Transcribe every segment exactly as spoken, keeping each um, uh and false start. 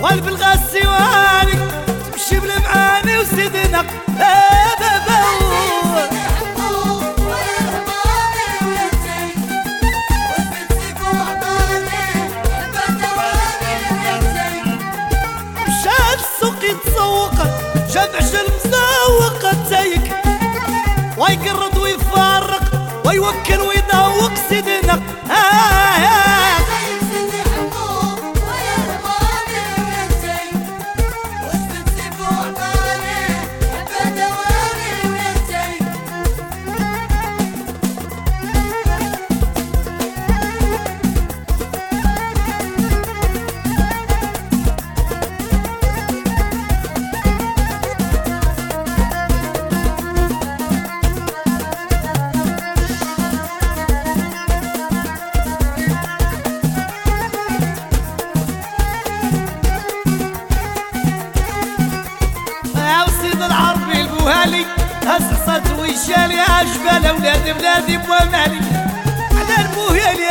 والبلغة السواني تمشي بالمعاني وسيدنا بابا مشات السوق يتسوق جمع شل مزوق تايك ويقرض ويفارق ويوكل ويذوق سيدنا هسصت ويشالي عجبال اولاد بلادي بومالي على البوهيلي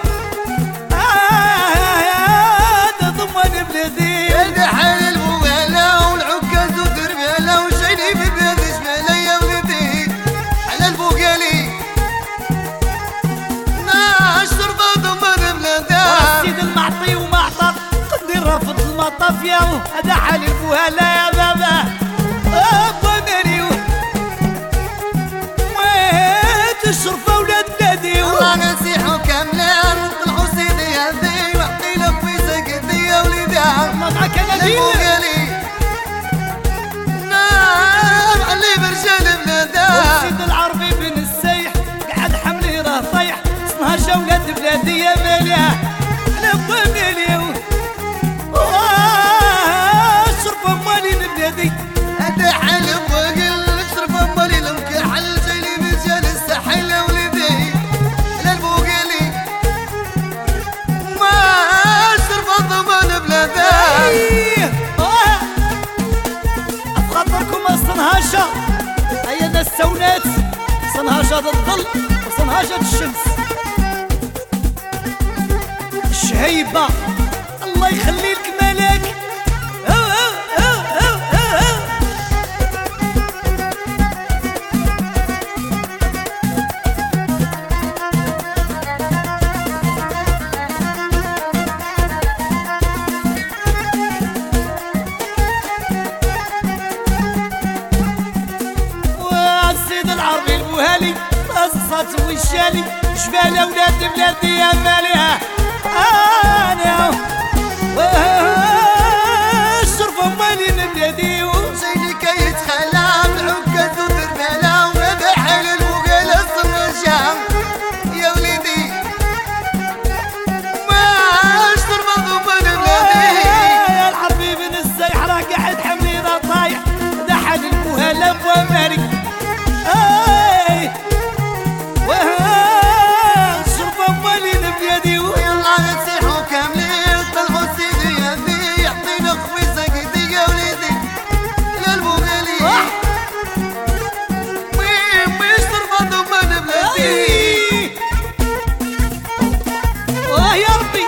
هذا ضمان بلادي يا حال البوهالة والعكاز ودربالة وشيلي ببلاد جمالة يا ولدي على البوهيلي ناشر ضمان بلاده السيد المعطي وما عطى قدي رافض المطاف يا هذا حال البوهالة يا بابا الشرفة ولاد بلادي والله نسيحو كاملين طلعو سيدي هذي وعطي لك في سكتي يا وليدي الله معاك انا ديالي نار علي برجال بلاده والسيد العربي بن السيح قعد حملي راه طيح صنهاجة ولاد بلادي يا ماليه على بوا ماليه الشرفة مالي بلادي هذا حال بوقل الشرفة مالي المكحل جايلي برجال الساحل يا وليدي على البوقلي ما الشرفة ضمان بلاده أفخطركم الصنهاجة هيا ناس سونات صنهاجة الظل وصنهاجة الشمس الشهيبة الله يخلي لك ملاك قصصت ويشالي جبال اولاد بلادي يا ماليها انا الشرفة مالي بلادي وجايلي كيتخلى بالعكاز ودربالة وهذا حال البوقالة الصناجة يا وليدي ما الشرفة ضمان بلادي يا العربي بن السيح راه قاعد حملي راه طايح هذا حال البوهالة بومالي الشرفة مالي بيدي ويلا نسيحو كاملين طلعو سيدي هذي يعطينا خوي ساكتي يا وليدي للبوغالي وين وين الشرفة ضمان بلادي واه يا ربي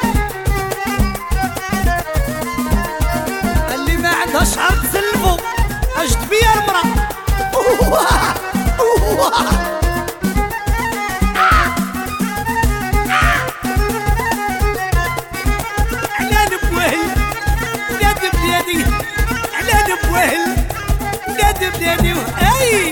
اللي ما عندها شعر تسلفو اجد بيا المرأة ولاد بلادي اي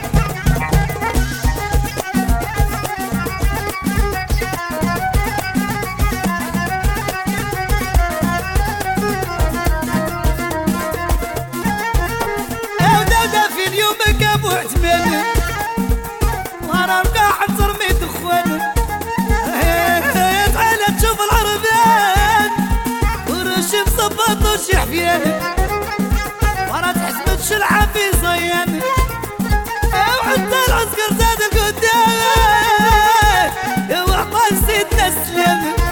في اليوم كابو عتمان وانا نقاع ترمي دخوان تعال تشوف العربان ورشم صباط وشي حفيان ورا تحسبت شلعة في صيان وحتى العسكر زاد القدام وعطى سيدنا السلام